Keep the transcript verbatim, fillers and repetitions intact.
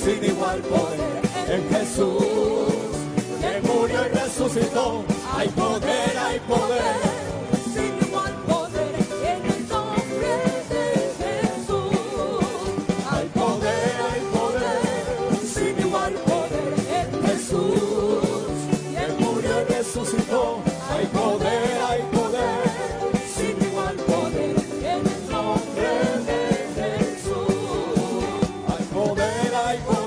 sin igual poder en Jesús, que murió y resucitó. Hay poder, hay poder, sin igual poder en el nombre de Jesús. hay poder, hay poder, sin igual poder en Jesús, que murió y resucitó. Hay poder, hay poder, sin igual poder en el nombre de Jesús. Hay poder, hay poder.